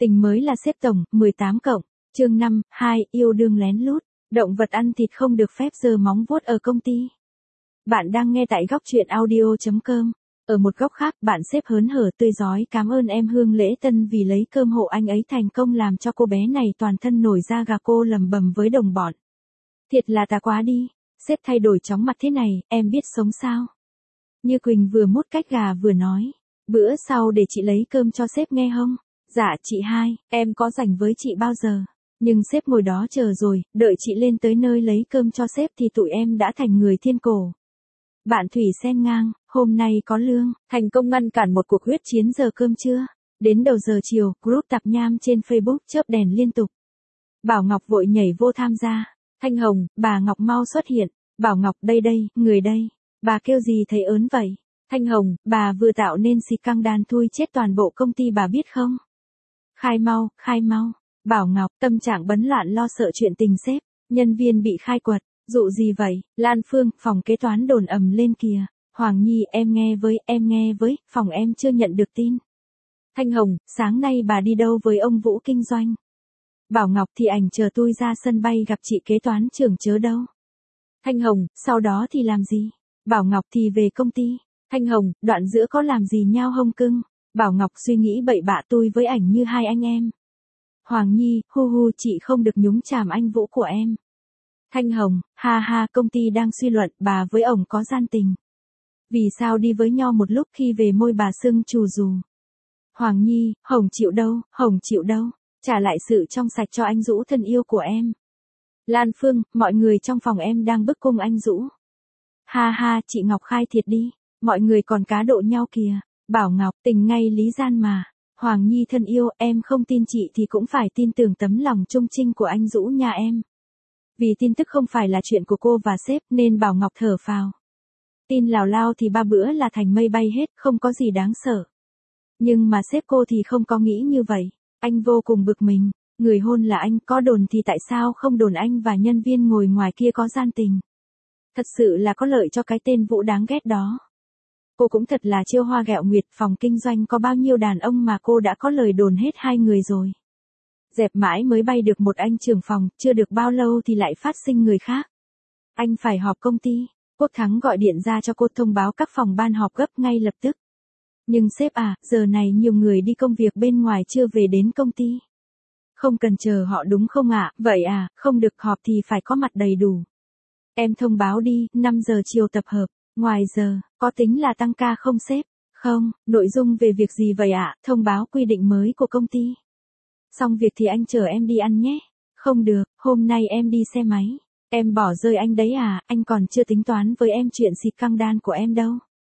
Tình mới là sếp tổng, 18 cộng, chương 5, 2, yêu đương lén lút, động vật ăn thịt không được phép giơ móng vuốt ở công ty. Bạn đang nghe tại góc truyện audio.com. Ở một góc khác, bạn sếp hớn hở tươi rói cảm ơn em Hương Lễ Tân vì lấy cơm hộ anh ấy thành công làm cho cô bé này toàn thân nổi da gà, cô lầm bầm với đồng bọn. Thiệt là tà quá đi, sếp thay đổi chóng mặt thế này, em biết sống sao? Như Quỳnh vừa mút cách gà vừa nói, bữa sau để chị lấy cơm cho sếp nghe không? Dạ chị hai, em có rảnh với chị bao giờ? Nhưng sếp ngồi đó chờ rồi, đợi chị lên tới nơi lấy cơm cho sếp thì tụi em đã thành người thiên cổ. Bạn Thủy Sen ngang, hôm nay có lương, thành công ngăn cản một cuộc huyết chiến giờ cơm trưa. Đến đầu giờ chiều, group tạp nham trên Facebook chớp đèn liên tục. Bảo Ngọc vội nhảy vô tham gia. Thanh Hồng, bà Ngọc mau xuất hiện. Bảo Ngọc, đây đây, người đây. Bà kêu gì thấy ớn vậy? Thanh Hồng, bà vừa tạo nên scandal thui chết toàn bộ công ty bà biết không? Khai mau, khai mau. Bảo Ngọc, tâm trạng bấn loạn lo sợ chuyện tình sếp, nhân viên bị khai quật. Dụ gì vậy? Lan Phương, phòng kế toán đồn ầm lên kìa. Hoàng Nhi, em nghe với, phòng em chưa nhận được tin. Thanh Hồng, sáng nay bà đi đâu với ông Vũ kinh doanh? Bảo Ngọc, thì ảnh chờ tôi ra sân bay gặp chị kế toán trưởng chớ đâu. Thanh Hồng, sau đó thì làm gì? Bảo Ngọc, thì về công ty. Thanh Hồng, đoạn giữa có làm gì nhau hông cưng? Bảo Ngọc, suy nghĩ bậy bạ tôi với ảnh như hai anh em. Hoàng Nhi, hu chị không được nhúng chàm anh Vũ của em. Thanh Hồng, ha ha, công ty đang suy luận bà với ổng có gian tình. Vì sao đi với nhau một lúc khi về môi bà sưng trù rù. Hoàng Nhi, Hồng chịu đâu, trả lại sự trong sạch cho anh Dũ thân yêu của em. Lan Phương, mọi người trong phòng em đang bức cung anh Dũ. Ha ha, chị Ngọc khai thiệt đi, mọi người còn cá độ nhau kìa. Bảo Ngọc, tình ngay lý gian mà. Hoàng Nhi thân yêu, em không tin chị thì cũng phải tin tưởng tấm lòng trung trinh của anh Dũ nhà em. Vì tin tức không phải là chuyện của cô và sếp nên Bảo Ngọc thở phào. Tin lào lao thì 3 bữa là thành mây bay hết, không có gì đáng sợ. Nhưng mà sếp cô thì không có nghĩ như vậy. Anh vô cùng bực mình. Người hôn là anh, có đồn thì tại sao không đồn anh và nhân viên ngồi ngoài kia có gian tình. Thật sự là có lợi cho cái tên Vũ đáng ghét đó. Cô cũng thật là chiêu hoa ghẹo nguyệt, phòng kinh doanh có bao nhiêu đàn ông mà cô đã có lời đồn hết 2 người rồi. Dẹp mãi mới bay được một anh trưởng phòng, chưa được bao lâu thì lại phát sinh người khác. Anh phải họp công ty. Quốc Thắng gọi điện ra cho cô thông báo các phòng ban họp gấp ngay lập tức. Nhưng sếp à, giờ này nhiều người đi công việc bên ngoài chưa về đến công ty. Không cần chờ họ đúng không ạ? Vậy à, không được họp thì phải có mặt đầy đủ. Em thông báo đi, 5 giờ chiều tập hợp. Ngoài giờ, có tính là tăng ca không sếp? Không, nội dung về việc gì vậy ạ? Thông báo quy định mới của công ty. Xong việc thì anh chở em đi ăn nhé. Không được, hôm nay em đi xe máy. Em bỏ rơi anh đấy à, anh còn chưa tính toán với em chuyện scandal của em đâu.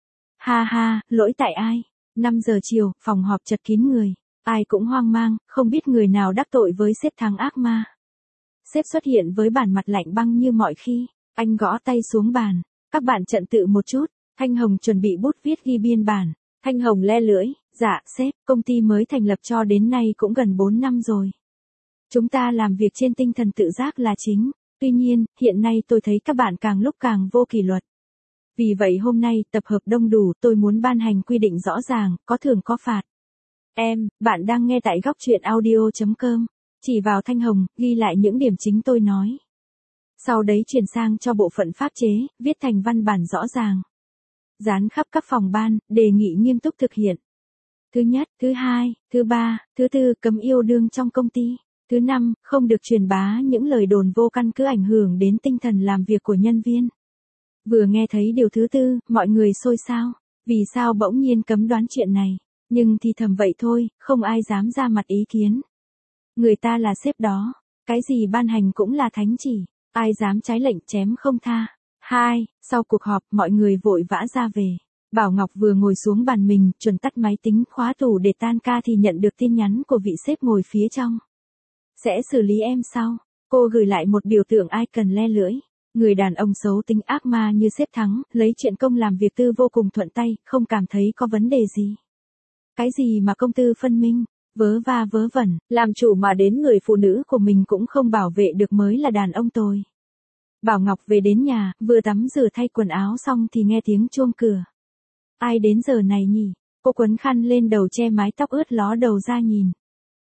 Ha ha, lỗi tại ai? 5 giờ chiều, phòng họp chật kín người. Ai cũng hoang mang, không biết người nào đắc tội với sếp thằng ác ma. Sếp xuất hiện với bản mặt lạnh băng như mọi khi. Anh gõ tay xuống bàn. Các bạn trật tự một chút. Thanh Hồng chuẩn bị bút viết ghi biên bản. Thanh Hồng le lưỡi. Dạ, sếp, công ty mới thành lập cho đến nay cũng gần 4 năm rồi. Chúng ta làm việc trên tinh thần tự giác là chính. Tuy nhiên, hiện nay tôi thấy các bạn càng lúc càng vô kỷ luật. Vì vậy hôm nay, tập hợp đông đủ, tôi muốn ban hành quy định rõ ràng, có thưởng có phạt. Bạn đang nghe tại góc truyện audio.com. Chỉ vào Thanh Hồng, ghi lại những điểm chính tôi nói. Sau đấy chuyển sang cho bộ phận pháp chế, viết thành văn bản rõ ràng. Dán khắp các phòng ban, đề nghị nghiêm túc thực hiện. Thứ nhất, thứ hai, thứ ba, thứ tư, cấm yêu đương trong công ty. Thứ năm, không được truyền bá những lời đồn vô căn cứ ảnh hưởng đến tinh thần làm việc của nhân viên. Vừa nghe thấy điều thứ tư, mọi người xôn xao. Vì sao bỗng nhiên cấm đoán chuyện này? Nhưng thì thầm vậy thôi, không ai dám ra mặt ý kiến. Người ta là sếp đó. Cái gì ban hành cũng là thánh chỉ. Ai dám trái lệnh chém không tha. 2. Sau cuộc họp, mọi người vội vã ra về. Bảo Ngọc vừa ngồi xuống bàn mình, chuẩn tắt máy tính khóa tủ để tan ca thì nhận được tin nhắn của vị sếp ngồi phía trong. Sẽ xử lý em sau. Cô gửi lại một biểu tượng icon le lưỡi. Người đàn ông xấu tính ác ma như sếp Thắng, lấy chuyện công làm việc tư vô cùng thuận tay, không cảm thấy có vấn đề gì. Cái gì mà công tư phân minh, vớ va vớ vẩn, làm chủ mà đến người phụ nữ của mình cũng không bảo vệ được mới là đàn ông tồi. Bảo Ngọc về đến nhà, vừa tắm rửa thay quần áo xong thì nghe tiếng chuông cửa. Ai đến giờ này nhỉ? Cô quấn khăn lên đầu che mái tóc ướt ló đầu ra nhìn.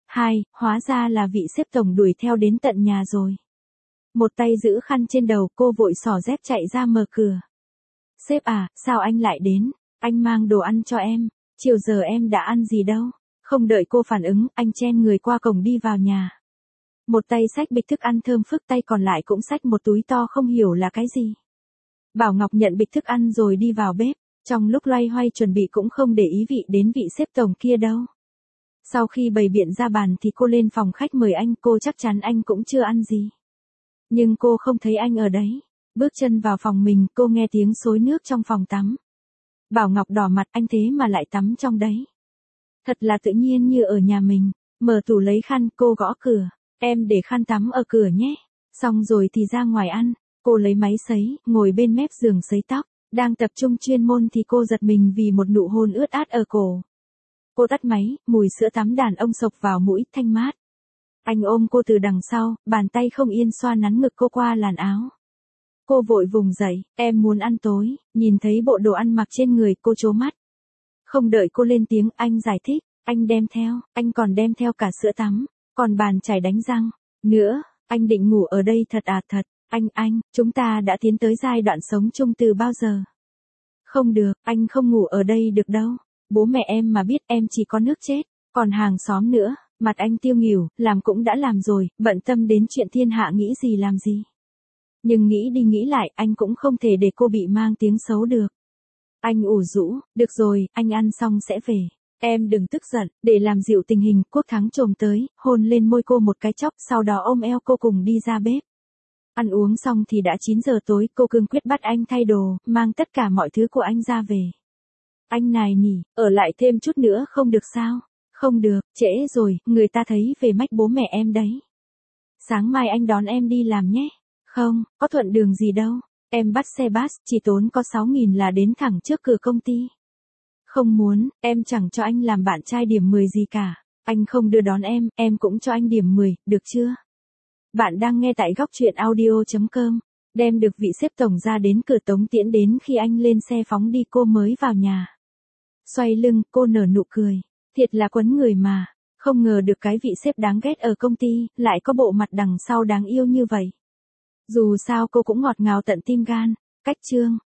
2, hóa ra là vị sếp tổng đuổi theo đến tận nhà rồi. Một tay giữ khăn trên đầu, cô vội xỏ dép chạy ra mở cửa. Sếp à, sao anh lại đến? Anh mang đồ ăn cho em. Chiều giờ em đã ăn gì đâu? Không đợi cô phản ứng, anh chen người qua cổng đi vào nhà. Một tay xách bịch thức ăn thơm phức, tay còn lại cũng xách một túi to không hiểu là cái gì. Bảo Ngọc nhận bịch thức ăn rồi đi vào bếp. Trong lúc loay hoay chuẩn bị cũng không để ý vị đến vị sếp tổng kia đâu. Sau khi bày biện ra bàn thì cô lên phòng khách mời anh, cô chắc chắn anh cũng chưa ăn gì. Nhưng cô không thấy anh ở đấy. Bước chân vào phòng mình, cô nghe tiếng xối nước trong phòng tắm. Bảo Ngọc đỏ mặt, anh thế mà lại tắm trong đấy. Thật là tự nhiên như ở nhà mình. Mở tủ lấy khăn, cô gõ cửa. Em để khăn tắm ở cửa nhé. Xong rồi thì ra ngoài ăn. Cô lấy máy sấy, ngồi bên mép giường sấy tóc. Đang tập trung chuyên môn thì cô giật mình vì một nụ hôn ướt át ở cổ. Cô tắt máy, mùi sữa tắm đàn ông xộc vào mũi, thanh mát. Anh ôm cô từ đằng sau, bàn tay không yên xoa nắn ngực cô qua làn áo. Cô vội vùng dậy, em muốn ăn tối, nhìn thấy bộ đồ ăn mặc trên người, cô trố mắt. Không đợi cô lên tiếng, anh giải thích, anh còn đem theo cả sữa tắm, còn bàn chải đánh răng. Nữa, anh định ngủ ở đây thật à? Thật, chúng ta đã tiến tới giai đoạn sống chung từ bao giờ? Không được, anh không ngủ ở đây được đâu. Bố mẹ em mà biết em chỉ có nước chết, còn hàng xóm nữa. Mặt anh tiêu nghỉu, làm cũng đã làm rồi, bận tâm đến chuyện thiên hạ nghĩ gì làm gì. Nhưng nghĩ đi nghĩ lại, anh cũng không thể để cô bị mang tiếng xấu được. Anh ủ rũ, được rồi, anh ăn xong sẽ về. Em đừng tức giận, để làm dịu tình hình, Quốc Thắng chồm tới, hôn lên môi cô một cái chốc, sau đó ôm eo cô cùng đi ra bếp. Ăn uống xong thì đã 9 giờ tối, cô cương quyết bắt anh thay đồ, mang tất cả mọi thứ của anh ra về. Anh nài nỉ, ở lại thêm chút nữa không được sao? Không được, trễ rồi, người ta thấy về mách bố mẹ em đấy. Sáng mai anh đón em đi làm nhé. Không, có thuận đường gì đâu. Em bắt xe bus, chỉ tốn có 6.000 là đến thẳng trước cửa công ty. Không muốn, em chẳng cho anh làm bạn trai điểm 10 gì cả. Anh không đưa đón em cũng cho anh điểm 10, được chưa? Bạn đang nghe tại góc truyện audio.com. Đem được vị sếp tổng ra đến cửa Tống tiễn đến khi anh lên xe phóng đi cô mới vào nhà. Xoay lưng, cô nở nụ cười. Thiệt là quấn người mà. Không ngờ được cái vị sếp đáng ghét ở công ty, lại có bộ mặt đằng sau đáng yêu như vậy. Dù sao cô cũng ngọt ngào tận tim gan. Cách chương.